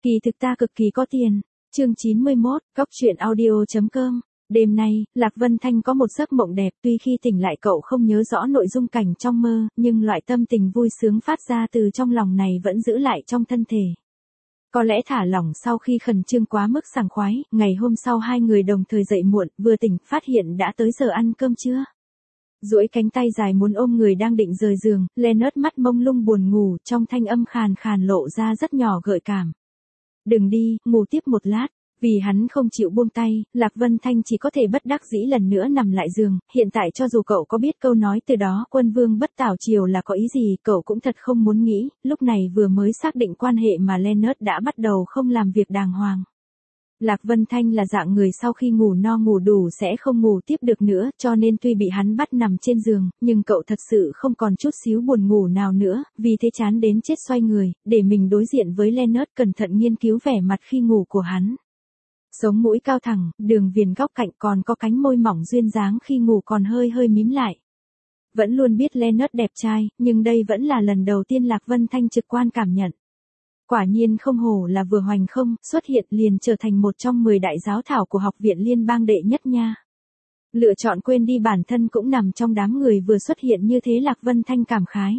Kỳ thực ta cực kỳ có tiền. Chương 91, Góc truyện audio.com. Đêm nay, Lạc Vân Thanh có một giấc mộng đẹp, tuy khi tỉnh lại cậu không nhớ rõ nội dung cảnh trong mơ, nhưng loại tâm tình vui sướng phát ra từ trong lòng này vẫn giữ lại trong thân thể. Có lẽ thả lỏng sau khi khẩn trương quá mức sảng khoái, ngày hôm sau hai người đồng thời dậy muộn, vừa tỉnh, phát hiện đã tới giờ ăn cơm trưa. Duỗi cánh tay dài muốn ôm người đang định rời giường, Leonard mắt mông lung buồn ngủ, trong thanh âm khàn khàn lộ ra rất nhỏ gợi cảm. Đừng đi, ngủ tiếp một lát. Vì hắn không chịu buông tay, Lạc Vân Thanh chỉ có thể bất đắc dĩ lần nữa nằm lại giường. Hiện tại cho dù cậu có biết câu nói từ đó quân vương bất tảo triều là có ý gì, cậu cũng thật không muốn nghĩ. Lúc này vừa mới xác định quan hệ mà Leonard đã bắt đầu không làm việc đàng hoàng. Lạc Vân Thanh là dạng người sau khi ngủ no ngủ đủ sẽ không ngủ tiếp được nữa, cho nên tuy bị hắn bắt nằm trên giường, nhưng cậu thật sự không còn chút xíu buồn ngủ nào nữa, vì thế chán đến chết xoay người, để mình đối diện với Leonard, cẩn thận nghiên cứu vẻ mặt khi ngủ của hắn. Sống mũi cao thẳng, đường viền góc cạnh, còn có cánh môi mỏng duyên dáng khi ngủ còn hơi hơi mím lại. Vẫn luôn biết Leonard đẹp trai, nhưng đây vẫn là lần đầu tiên Lạc Vân Thanh trực quan cảm nhận. Quả nhiên không hổ là vừa hoành không, xuất hiện liền trở thành một trong 10 đại giáo thảo của học viện liên bang đệ nhất nha. Lựa chọn quên đi bản thân cũng nằm trong đám người vừa xuất hiện như thế. Lạc Vân Thanh cảm khái.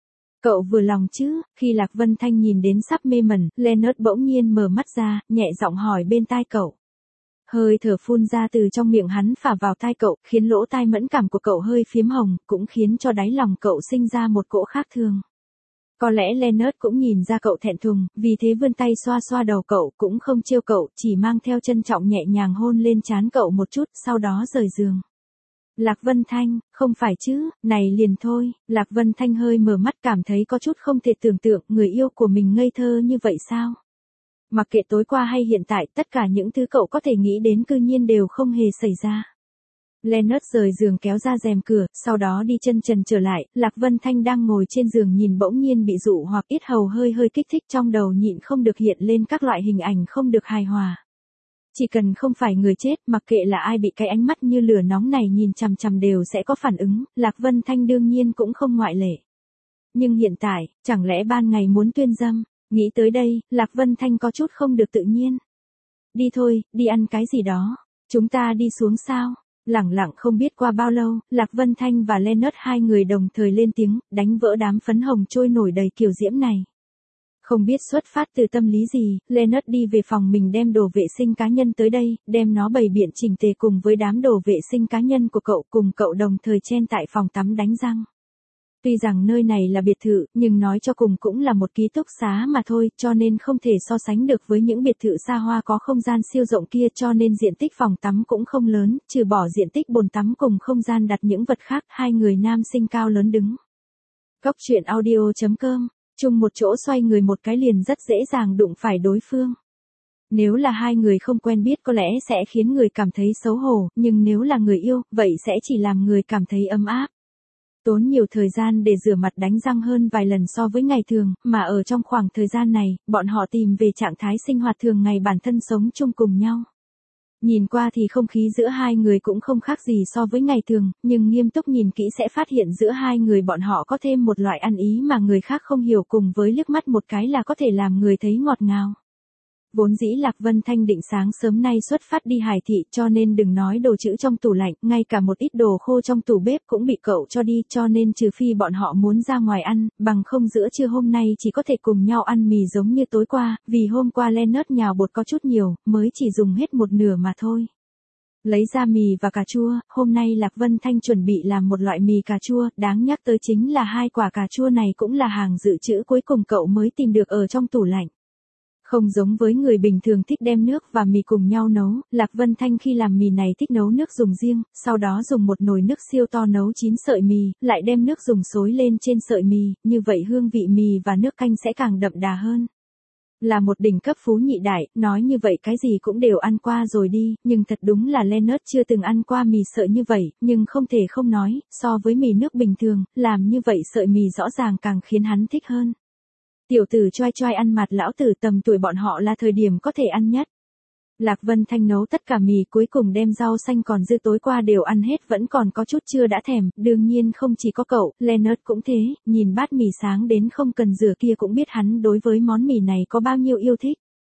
Cậu vừa lòng chứ? Khi Lạc Vân Thanh nhìn đến sắp mê mẩn, Leonard bỗng nhiên mở mắt ra, nhẹ giọng hỏi bên tai cậu. Hơi thở phun ra từ trong miệng hắn phả vào tai cậu, khiến lỗ tai mẫn cảm của cậu hơi phiếm hồng, cũng khiến cho đáy lòng cậu sinh ra một cỗ khác thường. Có lẽ Leonard cũng nhìn ra cậu thẹn thùng, vì thế vươn tay xoa xoa đầu cậu, cũng không trêu cậu, chỉ mang theo trân trọng nhẹ nhàng hôn lên trán cậu một chút, sau đó rời giường. Lạc Vân Thanh, không phải chứ, này liền thôi. Lạc Vân Thanh hơi mở mắt cảm thấy có chút không thể tưởng tượng, người yêu của mình ngây thơ như vậy sao? Mặc kệ tối qua hay hiện tại, tất cả những thứ cậu có thể nghĩ đến cư nhiên đều không hề xảy ra. Leonard rời giường kéo ra rèm cửa, sau đó đi chân trần trở lại. Lạc Vân Thanh đang ngồi trên giường nhìn bỗng nhiên bị dụ hoặc yết hầu hơi hơi kích thích, trong đầu nhịn không được hiện lên các loại hình ảnh không được hài hòa. Chỉ cần không phải người chết, mặc kệ là ai bị cái ánh mắt như lửa nóng này nhìn chằm chằm đều sẽ có phản ứng, Lạc Vân Thanh đương nhiên cũng không ngoại lệ. Nhưng hiện tại, chẳng lẽ ban ngày muốn tuyên dâm? Nghĩ tới đây, Lạc Vân Thanh có chút không được tự nhiên. Đi thôi, đi ăn cái gì đó. Chúng ta đi xuống sao? Lẳng lặng không biết qua bao lâu, Lạc Vân Thanh và Leonard hai người đồng thời lên tiếng, đánh vỡ đám phấn hồng trôi nổi đầy kiều diễm này. Không biết xuất phát từ tâm lý gì, Leonard đi về phòng mình đem đồ vệ sinh cá nhân tới đây, đem nó bày biện chỉnh tề cùng với đám đồ vệ sinh cá nhân của cậu, cùng cậu đồng thời chen tại phòng tắm đánh răng. Tuy rằng nơi này là biệt thự, nhưng nói cho cùng cũng là một ký túc xá mà thôi, cho nên không thể so sánh được với những biệt thự xa hoa có không gian siêu rộng kia, cho nên diện tích phòng tắm cũng không lớn, trừ bỏ diện tích bồn tắm cùng không gian đặt những vật khác, hai người nam sinh cao lớn đứng. Góc truyện audio.com, chung một chỗ xoay người một cái liền rất dễ dàng đụng phải đối phương. Nếu là hai người không quen biết có lẽ sẽ khiến người cảm thấy xấu hổ, nhưng nếu là người yêu, vậy sẽ chỉ làm người cảm thấy ấm áp. Tốn nhiều thời gian để rửa mặt đánh răng hơn vài lần so với ngày thường, mà ở trong khoảng thời gian này, bọn họ tìm về trạng thái sinh hoạt thường ngày bản thân sống chung cùng nhau. Nhìn qua thì không khí giữa hai người cũng không khác gì so với ngày thường, nhưng nghiêm túc nhìn kỹ sẽ phát hiện giữa hai người bọn họ có thêm một loại ăn ý mà người khác không hiểu, cùng với liếc mắt một cái là có thể làm người thấy ngọt ngào. Vốn dĩ Lạc Vân Thanh định sáng sớm nay xuất phát đi Hải thị, cho nên đừng nói đồ trữ trong tủ lạnh, ngay cả một ít đồ khô trong tủ bếp cũng bị cậu cho đi, cho nên trừ phi bọn họ muốn ra ngoài ăn, bằng không giữa trưa hôm nay chỉ có thể cùng nhau ăn mì giống như tối qua, vì hôm qua Leonard nhào bột có chút nhiều, mới chỉ dùng hết một nửa mà thôi. Lấy ra mì và cà chua, hôm nay Lạc Vân Thanh chuẩn bị làm một loại mì cà chua, đáng nhắc tới chính là hai quả cà chua này cũng là hàng dự trữ cuối cùng cậu mới tìm được ở trong tủ lạnh. Không giống với người bình thường thích đem nước và mì cùng nhau nấu, Lạc Vân Thanh khi làm mì này thích nấu nước dùng riêng, sau đó dùng một nồi nước siêu to nấu 9 sợi mì, lại đem nước dùng xối lên trên sợi mì, như vậy hương vị mì và nước canh sẽ càng đậm đà hơn. Là một đỉnh cấp phú nhị đại, nói như vậy cái gì cũng đều ăn qua rồi đi, nhưng thật đúng là Leonard chưa từng ăn qua mì sợi như vậy, nhưng không thể không nói, so với mì nước bình thường, làm như vậy sợi mì rõ ràng càng khiến hắn thích hơn. Tiểu tử choai choai ăn mặt lão tử tầm tuổi bọn họ là thời điểm có thể ăn nhất. Lạc Vân Thanh nấu tất cả mì cuối cùng đem rau xanh còn dư tối qua đều ăn hết, vẫn còn có chút chưa đã thèm, đương nhiên không chỉ có cậu, Leonard cũng thế, nhìn bát mì sáng đến không cần rửa kia cũng biết hắn đối với món mì này có bao nhiêu yêu thích.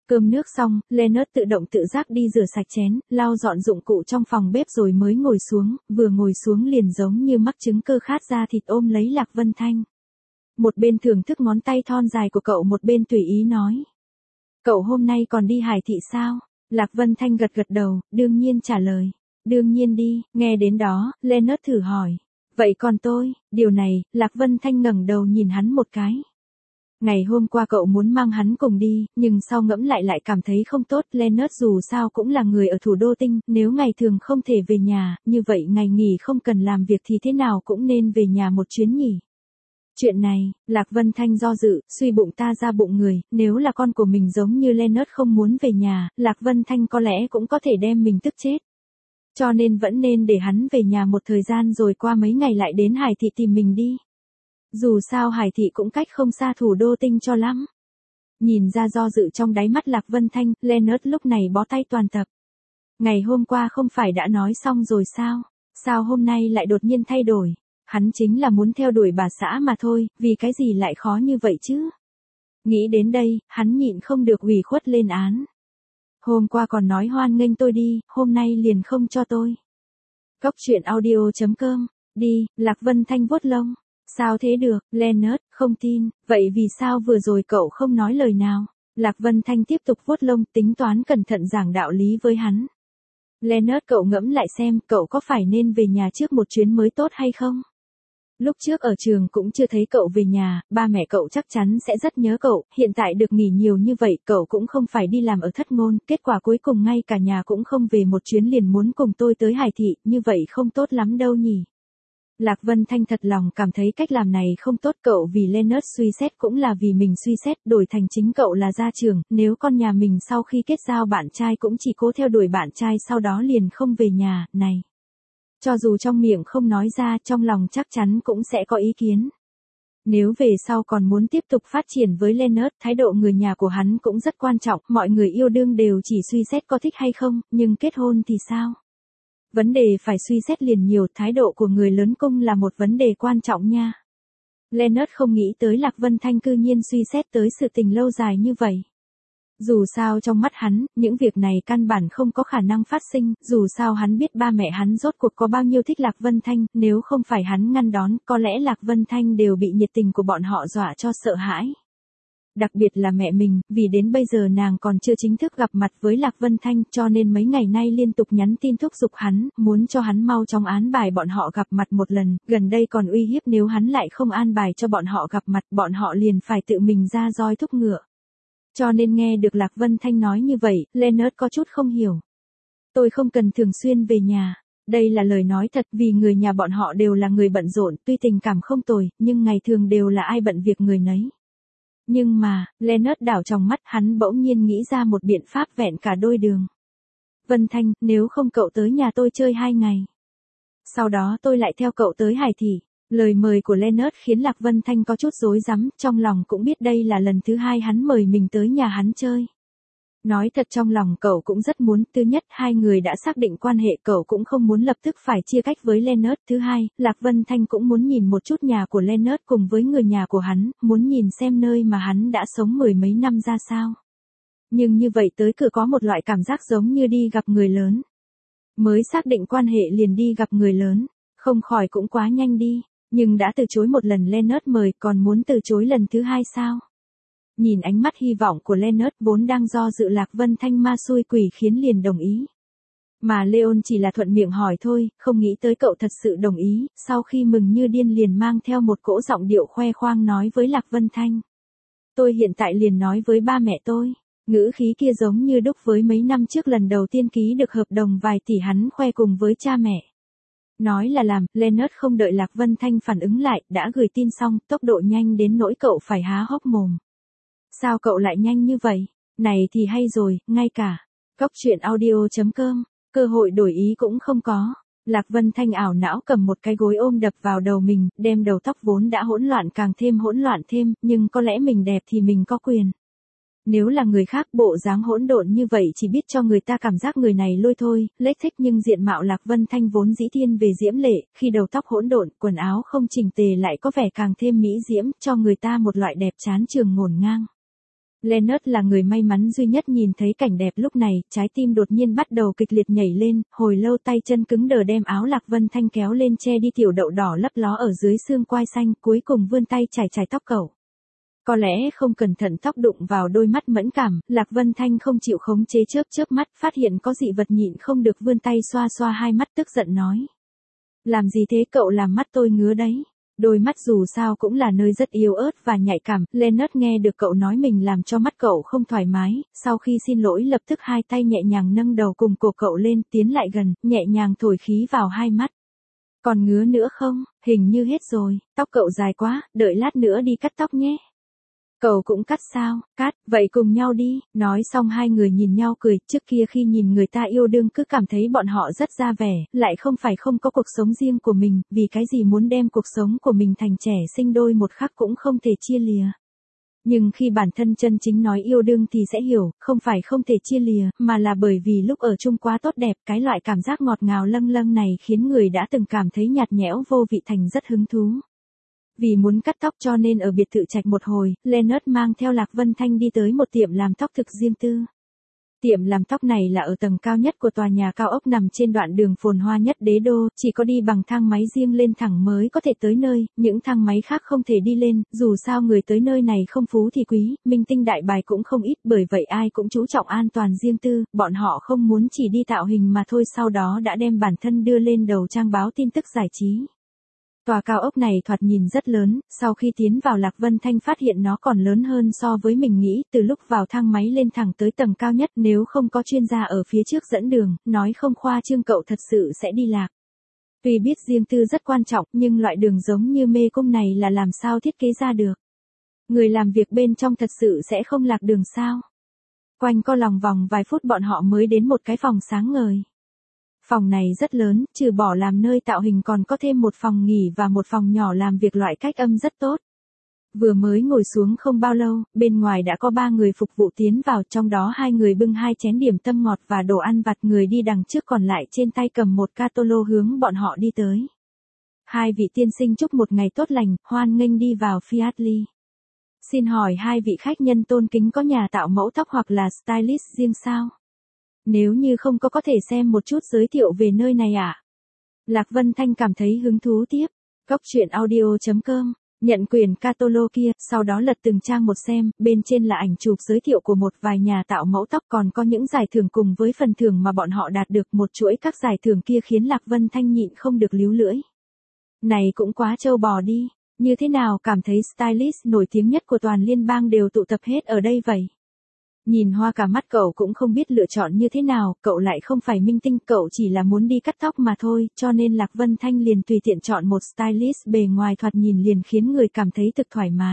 Cơm nước xong, Leonard tự động tự giác đi rửa sạch chén, lau dọn dụng cụ trong phòng bếp rồi mới ngồi xuống, vừa ngồi xuống liền giống như mắc chứng cơ khát ra thịt ôm lấy Lạc Vân Thanh. Một bên thưởng thức ngón tay thon dài của cậu, một bên tùy ý nói. Cậu hôm nay còn đi Hải Thị sao? Lạc Vân Thanh gật gật đầu, đương nhiên trả lời. Đương nhiên đi, nghe đến đó, Leonard thử hỏi. Vậy còn tôi, điều này, Lạc Vân Thanh ngẩng đầu nhìn hắn một cái. Ngày hôm qua cậu muốn mang hắn cùng đi, nhưng sau ngẫm lại cảm thấy không tốt. Leonard dù sao cũng là người ở thủ đô Tinh, nếu ngày thường không thể về nhà, như vậy ngày nghỉ không cần làm việc thì thế nào cũng nên về nhà một chuyến nhỉ. Chuyện này, Lạc Vân Thanh do dự, suy bụng ta ra bụng người, nếu là con của mình giống như Leonard không muốn về nhà, Lạc Vân Thanh có lẽ cũng có thể đem mình tức chết. Cho nên vẫn nên để hắn về nhà một thời gian rồi qua mấy ngày lại đến Hải Thị tìm mình đi. Dù sao Hải Thị cũng cách không xa thủ đô Tinh cho lắm. Nhìn ra do dự trong đáy mắt Lạc Vân Thanh, Leonard lúc này bó tay toàn tập. Ngày hôm qua không phải đã nói xong rồi sao? Sao hôm nay lại đột nhiên thay đổi? Hắn chính là muốn theo đuổi bà xã mà thôi, vì cái gì lại khó như vậy chứ? Nghĩ đến đây, hắn nhịn không được ủy khuất lên án. Hôm qua còn nói hoan nghênh tôi đi, hôm nay liền không cho tôi. Cóc truyện audio.com, đi, Lạc Vân Thanh vuốt lông. Sao thế được, Leonard, không tin, vậy vì sao vừa rồi cậu không nói lời nào? Lạc Vân Thanh tiếp tục vuốt lông, tính toán cẩn thận giảng đạo lý với hắn. Leonard, cậu ngẫm lại xem, cậu có phải nên về nhà trước một chuyến mới tốt hay không? Lúc trước ở trường cũng chưa thấy cậu về nhà, ba mẹ cậu chắc chắn sẽ rất nhớ cậu, hiện tại được nghỉ nhiều như vậy, cậu cũng không phải đi làm ở thất ngôn, kết quả cuối cùng ngay cả nhà cũng không về một chuyến liền muốn cùng tôi tới Hải Thị, như vậy không tốt lắm đâu nhỉ. Lạc Vân Thanh thật lòng cảm thấy cách làm này không tốt, cậu vì Leonard suy xét cũng là vì mình suy xét, đổi thành chính cậu là gia trưởng, nếu con nhà mình sau khi kết giao bạn trai cũng chỉ cố theo đuổi bạn trai sau đó liền không về nhà, này. Cho dù trong miệng không nói ra, trong lòng chắc chắn cũng sẽ có ý kiến. Nếu về sau còn muốn tiếp tục phát triển với Leonard, thái độ người nhà của hắn cũng rất quan trọng, mọi người yêu đương đều chỉ suy xét có thích hay không, nhưng kết hôn thì sao? Vấn đề phải suy xét liền nhiều, thái độ của người lớn cung là một vấn đề quan trọng nha. Leonard không nghĩ tới Lạc Vân Thanh cư nhiên suy xét tới sự tình lâu dài như vậy. Dù sao trong mắt hắn, những việc này căn bản không có khả năng phát sinh, dù sao hắn biết ba mẹ hắn rốt cuộc có bao nhiêu thích Lạc Vân Thanh, nếu không phải hắn ngăn đón, có lẽ Lạc Vân Thanh đều bị nhiệt tình của bọn họ dọa cho sợ hãi. Đặc biệt là mẹ mình, vì đến bây giờ nàng còn chưa chính thức gặp mặt với Lạc Vân Thanh, cho nên mấy ngày nay liên tục nhắn tin thúc giục hắn, muốn cho hắn mau chóng an bài bọn họ gặp mặt một lần, gần đây còn uy hiếp nếu hắn lại không an bài cho bọn họ gặp mặt, bọn họ liền phải tự mình ra roi thúc ngựa. Cho nên nghe được Lạc Vân Thanh nói như vậy, Leonard có chút không hiểu. Tôi không cần thường xuyên về nhà. Đây là lời nói thật, vì người nhà bọn họ đều là người bận rộn, tuy tình cảm không tồi, nhưng ngày thường đều là ai bận việc người nấy. Nhưng mà, Leonard đảo trong mắt, hắn bỗng nhiên nghĩ ra một biện pháp vẹn cả đôi đường. Vân Thanh, nếu không cậu tới nhà tôi chơi 2 ngày. Sau đó tôi lại theo cậu tới Hải Thị. Lời mời của Leonard khiến Lạc Vân Thanh có chút rối rắm, trong lòng cũng biết đây là lần thứ 2 hắn mời mình tới nhà hắn chơi. Nói thật trong lòng cậu cũng rất muốn, thứ nhất, hai người đã xác định quan hệ, cậu cũng không muốn lập tức phải chia cách với Leonard. Thứ hai, Lạc Vân Thanh cũng muốn nhìn một chút nhà của Leonard cùng với người nhà của hắn, muốn nhìn xem nơi mà hắn đã sống 10 mấy năm ra sao. Nhưng như vậy tới cửa có một loại cảm giác giống như đi gặp người lớn. Mới xác định quan hệ liền đi gặp người lớn, không khỏi cũng quá nhanh đi, nhưng đã từ chối một lần Leonard mời, còn muốn từ chối lần thứ 2 sao? Nhìn ánh mắt hy vọng của Leonard vốn đang do dự, Lạc Vân Thanh ma xui quỷ khiến liền đồng ý. Mà Leon chỉ là thuận miệng hỏi thôi, không nghĩ tới cậu thật sự đồng ý, sau khi mừng như điên liền mang theo một cỗ giọng điệu khoe khoang nói với Lạc Vân Thanh. Tôi hiện tại liền nói với ba mẹ tôi, ngữ khí kia giống như đúc với mấy năm trước lần đầu tiên ký được hợp đồng vài tỷ hắn khoe cùng với cha mẹ. Nói là làm, Leonard không đợi Lạc Vân Thanh phản ứng lại, đã gửi tin xong, tốc độ nhanh đến nỗi cậu phải há hốc mồm. Sao cậu lại nhanh như vậy? Này thì hay rồi, ngay cả cóc truyện audio.com, cơ hội đổi ý cũng không có. Lạc Vân Thanh ảo não cầm một cái gối ôm đập vào đầu mình, đem đầu tóc vốn đã hỗn loạn càng thêm hỗn loạn thêm, nhưng có lẽ mình đẹp thì mình có quyền. Nếu là người khác bộ dáng hỗn độn như vậy chỉ biết cho người ta cảm giác người này lôi thôi, lếch thích, nhưng diện mạo Lạc Vân Thanh vốn dĩ thiên về diễm lệ, khi đầu tóc hỗn độn, quần áo không chỉnh tề lại có vẻ càng thêm mỹ diễm, cho người ta một loại đẹp chán trường ngổn ngang. Leonard là người may mắn duy nhất nhìn thấy cảnh đẹp lúc này, trái tim đột nhiên bắt đầu kịch liệt nhảy lên, hồi lâu tay chân cứng đờ đem áo Lạc Vân Thanh kéo lên che đi tiểu đậu đỏ lấp ló ở dưới xương quai xanh, cuối cùng vươn tay chải chải tóc cậu. Có lẽ không cẩn thận tóc đụng vào đôi mắt mẫn cảm, Lạc Vân Thanh không chịu khống chế chớp mắt, phát hiện có dị vật nhịn không được vươn tay xoa xoa hai mắt tức giận nói. Làm gì thế cậu, làm mắt tôi ngứa đấy. Đôi mắt dù sao cũng là nơi rất yếu ớt và nhạy cảm, Leonard nghe được cậu nói mình làm cho mắt cậu không thoải mái, sau khi xin lỗi lập tức hai tay nhẹ nhàng nâng đầu cùng cổ cậu lên, tiến lại gần, nhẹ nhàng thổi khí vào hai mắt. Còn ngứa nữa không? Hình như hết rồi, tóc cậu dài quá, đợi lát nữa đi cắt tóc nhé. Cậu cũng cắt sao? Cắt, vậy cùng nhau đi. Nói xong hai người nhìn nhau cười, trước kia khi nhìn người ta yêu đương cứ cảm thấy bọn họ rất ra vẻ, lại không phải không có cuộc sống riêng của mình, vì cái gì muốn đem cuộc sống của mình thành trẻ sinh đôi một khắc cũng không thể chia lìa. Nhưng khi bản thân chân chính nói yêu đương thì sẽ hiểu, không phải không thể chia lìa, mà là bởi vì lúc ở chung quá tốt đẹp, cái loại cảm giác ngọt ngào lâng lâng này khiến người đã từng cảm thấy nhạt nhẽo vô vị thành rất hứng thú. Vì muốn cắt tóc cho nên ở biệt thự trạch một hồi, Leonard mang theo Lạc Vân Thanh đi tới một tiệm làm tóc thực riêng tư. Tiệm làm tóc này là ở tầng cao nhất của tòa nhà cao ốc nằm trên đoạn đường phồn hoa nhất đế đô, chỉ có đi bằng thang máy riêng lên thẳng mới có thể tới nơi, những thang máy khác không thể đi lên, dù sao người tới nơi này không phú thì quý, minh tinh đại bài cũng không ít, bởi vậy ai cũng chú trọng an toàn riêng tư, bọn họ không muốn chỉ đi tạo hình mà thôi, sau đó đã đem bản thân đưa lên đầu trang báo tin tức giải trí. Tòa cao ốc này thoạt nhìn rất lớn, sau khi tiến vào Lạc Vân Thanh phát hiện nó còn lớn hơn so với mình nghĩ, từ lúc vào thang máy lên thẳng tới tầng cao nhất, nếu không có chuyên gia ở phía trước dẫn đường, nói không khoa trương cậu thật sự sẽ đi lạc. Tuy biết riêng tư rất quan trọng, nhưng loại đường giống như mê cung này là làm sao thiết kế ra được. Người làm việc bên trong thật sự sẽ không lạc đường sao? Quanh co lòng vòng vài phút bọn họ mới đến một cái phòng sáng ngời. Phòng này rất lớn, trừ bỏ làm nơi tạo hình còn có thêm một phòng nghỉ và một phòng nhỏ làm việc loại cách âm rất tốt. Vừa mới ngồi xuống không bao lâu, bên ngoài đã có 3 người phục vụ tiến vào, trong đó 2 người bưng 2 chén điểm tâm ngọt và đồ ăn vặt, người đi đằng trước còn lại trên tay cầm một catalog hướng bọn họ đi tới. 2 vị tiên sinh chúc một ngày tốt lành, hoan nghênh đi vào Fiatly. Xin hỏi 2 vị khách nhân tôn kính có nhà tạo mẫu tóc hoặc là stylist riêng sao? Nếu như không có thể xem một chút giới thiệu về nơi này ạ. Lạc Vân Thanh cảm thấy hứng thú tiếp. Cóc truyện audio.com, nhận quyền catalog kia, sau đó lật từng trang một xem, bên trên là ảnh chụp giới thiệu của một vài nhà tạo mẫu tóc, còn có những giải thưởng cùng với phần thưởng mà bọn họ đạt được, một chuỗi các giải thưởng kia khiến Lạc Vân Thanh nhịn không được líu lưỡi. Này cũng quá trâu bò đi, như thế nào cảm thấy stylist nổi tiếng nhất của toàn liên bang đều tụ tập hết ở đây vậy? Nhìn hoa cả mắt cậu cũng không biết lựa chọn như thế nào, cậu lại không phải minh tinh, cậu chỉ là muốn đi cắt tóc mà thôi, cho nên Lạc Vân Thanh liền tùy tiện chọn một stylist bề ngoài thoạt nhìn liền khiến người cảm thấy thực thoải mái.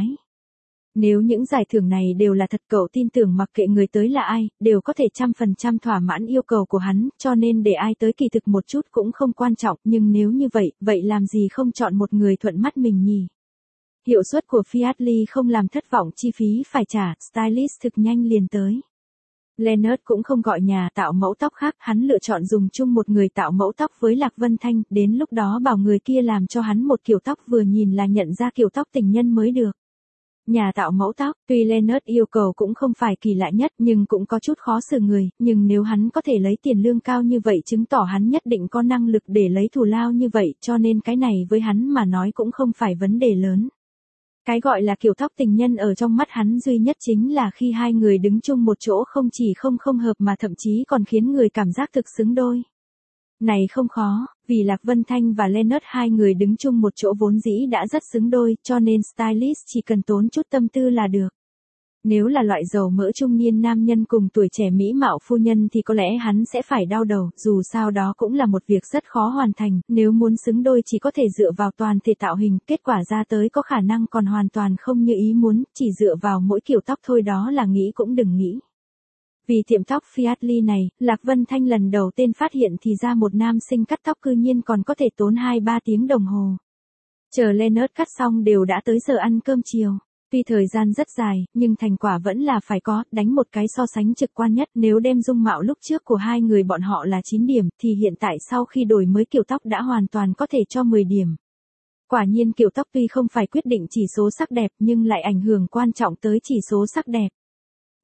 Nếu những giải thưởng này đều là thật, cậu tin tưởng mặc kệ người tới là ai, đều có thể 100% thỏa mãn yêu cầu của hắn, cho nên để ai tới kỳ thực một chút cũng không quan trọng, nhưng nếu như vậy làm gì không chọn một người thuận mắt mình nhỉ? Hiệu suất của Fiatly không làm thất vọng chi phí phải trả, stylist thực nhanh liền tới. Leonard cũng không gọi nhà tạo mẫu tóc khác, hắn lựa chọn dùng chung một người tạo mẫu tóc với Lạc Vân Thanh, đến lúc đó bảo người kia làm cho hắn một kiểu tóc vừa nhìn là nhận ra kiểu tóc tình nhân mới được. Nhà tạo mẫu tóc, tuy Leonard yêu cầu cũng không phải kỳ lạ nhất nhưng cũng có chút khó xử người, nhưng nếu hắn có thể lấy tiền lương cao như vậy chứng tỏ hắn nhất định có năng lực để lấy thù lao như vậy, cho nên cái này với hắn mà nói cũng không phải vấn đề lớn. Cái gọi là kiểu tóc tình nhân ở trong mắt hắn duy nhất chính là khi 2 người đứng chung một chỗ không chỉ không hợp mà thậm chí còn khiến người cảm giác thực xứng đôi. Này không khó, vì Lạc Vân Thanh và Leonard 2 người đứng chung một chỗ vốn dĩ đã rất xứng đôi, cho nên stylist chỉ cần tốn chút tâm tư là được. Nếu là loại dầu mỡ trung niên nam nhân cùng tuổi trẻ mỹ mạo phu nhân thì có lẽ hắn sẽ phải đau đầu, dù sao đó cũng là một việc rất khó hoàn thành, nếu muốn xứng đôi chỉ có thể dựa vào toàn thể tạo hình, kết quả ra tới có khả năng còn hoàn toàn không như ý muốn, chỉ dựa vào mỗi kiểu tóc thôi đó là nghĩ cũng đừng nghĩ. Vì tiệm tóc Fiatly này, Lạc Vân Thanh lần đầu tiên phát hiện thì ra một nam sinh cắt tóc cư nhiên còn có thể tốn 2-3 tiếng đồng hồ. Chờ Leonard cắt xong đều đã tới giờ ăn cơm chiều. Tuy thời gian rất dài, nhưng thành quả vẫn là phải có, đánh một cái so sánh trực quan nhất, nếu đem dung mạo lúc trước của 2 người bọn họ là 9 điểm, thì hiện tại sau khi đổi mới kiểu tóc đã hoàn toàn có thể cho 10 điểm. Quả nhiên kiểu tóc tuy không phải quyết định chỉ số sắc đẹp nhưng lại ảnh hưởng quan trọng tới chỉ số sắc đẹp.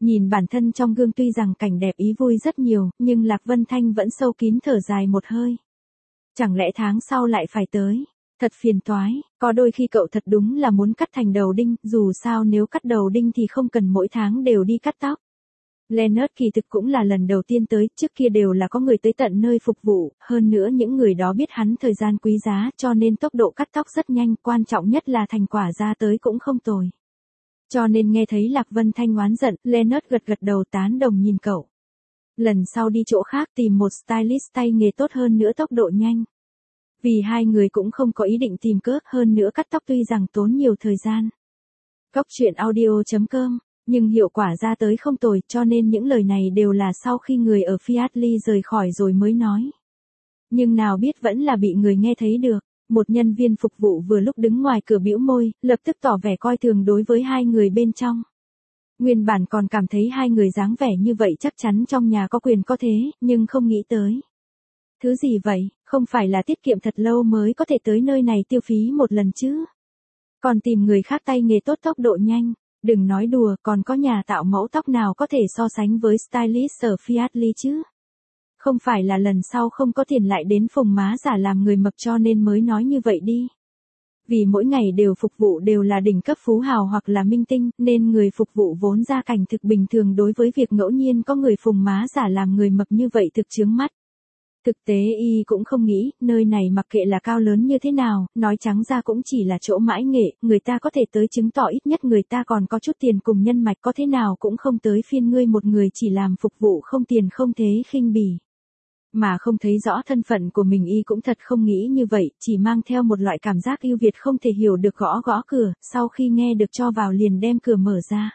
Nhìn bản thân trong gương tuy rằng cảnh đẹp ý vui rất nhiều, nhưng Lạc Vân Thanh vẫn sâu kín thở dài một hơi. Chẳng lẽ tháng sau lại phải tới? Thật phiền toái, có đôi khi cậu thật đúng là muốn cắt thành đầu đinh, dù sao nếu cắt đầu đinh thì không cần mỗi tháng đều đi cắt tóc. Leonard kỳ thực cũng là lần đầu tiên tới, trước kia đều là có người tới tận nơi phục vụ, hơn nữa những người đó biết hắn thời gian quý giá cho nên tốc độ cắt tóc rất nhanh, quan trọng nhất là thành quả ra tới cũng không tồi. Cho nên nghe thấy Lạc Vân Thanh oán giận, Leonard gật gật đầu tán đồng nhìn cậu. Lần sau đi chỗ khác tìm một stylist tay nghề tốt hơn nữa tốc độ nhanh. Vì hai người cũng không có ý định tìm cớ, hơn nữa cắt tóc tuy rằng tốn nhiều thời gian. Cóc truyện audio.com, nhưng hiệu quả ra tới không tồi, cho nên những lời này đều là sau khi người ở Fiatly rời khỏi rồi mới nói. Nhưng nào biết vẫn là bị người nghe thấy được. Một nhân viên phục vụ vừa lúc đứng ngoài cửa bĩu môi, lập tức tỏ vẻ coi thường đối với hai người bên trong. Nguyên bản còn cảm thấy hai người dáng vẻ như vậy chắc chắn trong nhà có quyền có thế, nhưng không nghĩ tới. Thứ gì vậy, không phải là tiết kiệm thật lâu mới có thể tới nơi này tiêu phí một lần chứ. Còn tìm người khác tay nghề tốt tốc độ nhanh, đừng nói đùa, còn có nhà tạo mẫu tóc nào có thể so sánh với stylist ở Fiatly chứ. Không phải là lần sau không có tiền lại đến phùng má giả làm người mập cho nên mới nói như vậy đi. Vì mỗi ngày đều phục vụ đều là đỉnh cấp phú hào hoặc là minh tinh, nên người phục vụ vốn ra cảnh thực bình thường đối với việc ngẫu nhiên có người phùng má giả làm người mập như vậy thực chướng mắt. Thực tế y cũng không nghĩ, nơi này mặc kệ là cao lớn như thế nào, nói trắng ra cũng chỉ là chỗ mãi nghệ, người ta có thể tới chứng tỏ ít nhất người ta còn có chút tiền cùng nhân mạch, có thế nào cũng không tới phiên ngươi một người chỉ làm phục vụ không tiền không thế khinh bỉ. Mà không thấy rõ thân phận của mình y cũng thật không nghĩ như vậy, chỉ mang theo một loại cảm giác ưu việt không thể hiểu được, gõ gõ cửa, sau khi nghe được cho vào liền đem cửa mở ra.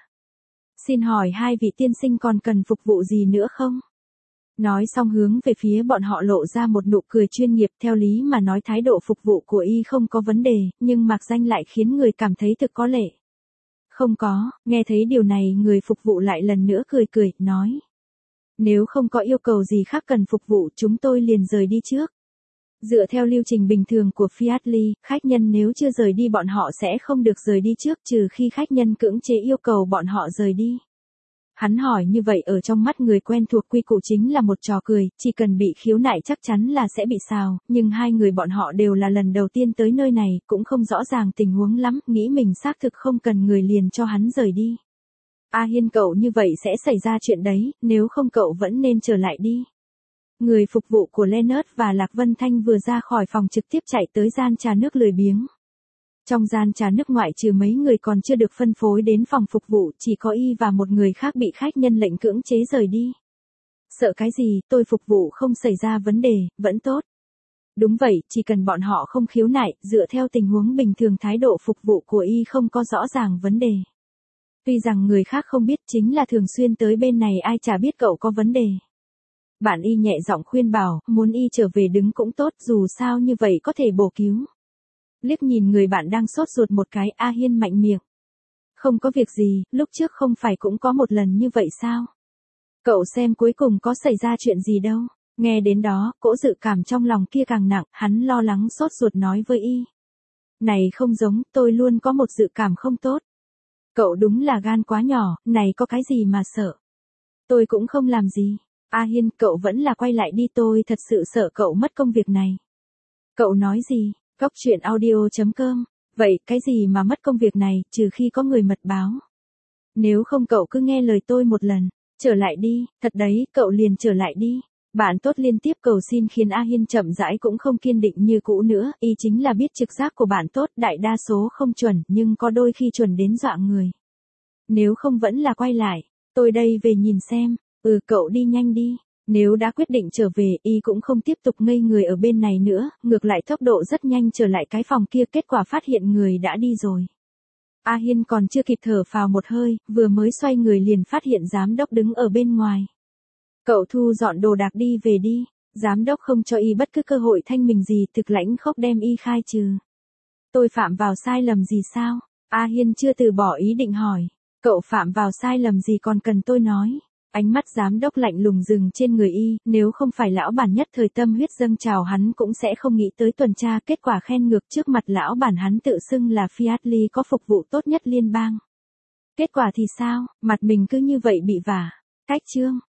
Xin hỏi hai vị tiên sinh còn cần phục vụ gì nữa không? Nói xong hướng về phía bọn họ lộ ra một nụ cười chuyên nghiệp, theo lý mà nói thái độ phục vụ của y không có vấn đề, nhưng mạc danh lại khiến người cảm thấy thực có lệ. Không có, nghe thấy điều này người phục vụ lại lần nữa cười cười, nói. Nếu không có yêu cầu gì khác cần phục vụ chúng tôi liền rời đi trước. Dựa theo lưu trình bình thường của Fiatly, khách nhân nếu chưa rời đi bọn họ sẽ không được rời đi trước trừ khi khách nhân cưỡng chế yêu cầu bọn họ rời đi. Hắn hỏi như vậy ở trong mắt người quen thuộc quy củ chính là một trò cười, chỉ cần bị khiếu nại chắc chắn là sẽ bị xào, nhưng hai người bọn họ đều là lần đầu tiên tới nơi này, cũng không rõ ràng tình huống lắm, nghĩ mình xác thực không cần người liền cho hắn rời đi. A Hiên cậu như vậy sẽ xảy ra chuyện đấy, nếu không cậu vẫn nên trở lại đi. Người phục vụ của Leonard và Lạc Vân Thanh vừa ra khỏi phòng trực tiếp chạy tới gian trà nước lười biếng. Trong gian trà nước ngoại trừ mấy người còn chưa được phân phối đến phòng phục vụ, chỉ có y và một người khác bị khách nhân lệnh cưỡng chế rời đi. Sợ cái gì, tôi phục vụ không xảy ra vấn đề, vẫn tốt. Đúng vậy, chỉ cần bọn họ không khiếu nại, dựa theo tình huống bình thường thái độ phục vụ của y không có rõ ràng vấn đề. Tuy rằng người khác không biết chính là thường xuyên tới bên này ai chả biết cậu có vấn đề. Bạn y nhẹ giọng khuyên bảo, muốn y trở về đứng cũng tốt, dù sao như vậy có thể bổ cứu. Liếc nhìn người bạn đang sốt ruột một cái, A Hiên mạnh miệng. Không có việc gì, lúc trước không phải cũng có một lần như vậy sao? Cậu xem cuối cùng có xảy ra chuyện gì đâu. Nghe đến đó, cỗ dự cảm trong lòng kia càng nặng, hắn lo lắng sốt ruột nói với y. Này không giống, tôi luôn có một dự cảm không tốt. Cậu đúng là gan quá nhỏ, này có cái gì mà sợ. Tôi cũng không làm gì. A Hiên, cậu vẫn là quay lại đi, tôi thật sự sợ cậu mất công việc này. Cậu nói gì? Cóc truyện audio.com, vậy cái gì mà mất công việc này, trừ khi có người mật báo. Nếu không cậu cứ nghe lời tôi một lần, trở lại đi, thật đấy, cậu liền trở lại đi. Bạn tốt liên tiếp cầu xin khiến A Hiên chậm rãi cũng không kiên định như cũ nữa, y chính là biết trực giác của bạn tốt đại đa số không chuẩn nhưng có đôi khi chuẩn đến dọa người. Nếu không vẫn là quay lại, tôi đây về nhìn xem, cậu đi nhanh đi. Nếu đã quyết định trở về, y cũng không tiếp tục ngây người ở bên này nữa, ngược lại tốc độ rất nhanh trở lại cái phòng kia, kết quả phát hiện người đã đi rồi. A Hiên còn chưa kịp thở phào một hơi, vừa mới xoay người liền phát hiện giám đốc đứng ở bên ngoài. Cậu thu dọn đồ đạc đi về đi, giám đốc không cho y bất cứ cơ hội thanh mình gì, thực lãnh khốc đem y khai trừ. Tôi phạm vào sai lầm gì sao? A Hiên chưa từ bỏ ý định hỏi, cậu phạm vào sai lầm gì còn cần tôi nói? Ánh mắt giám đốc lạnh lùng dừng trên người y, nếu không phải lão bản nhất thời tâm huyết dâng trào hắn cũng sẽ không nghĩ tới tuần tra, kết quả khen ngược trước mặt lão bản hắn tự xưng là Fiatly có phục vụ tốt nhất liên bang. Kết quả thì sao, mặt mình cứ như vậy bị vả. Cách chương.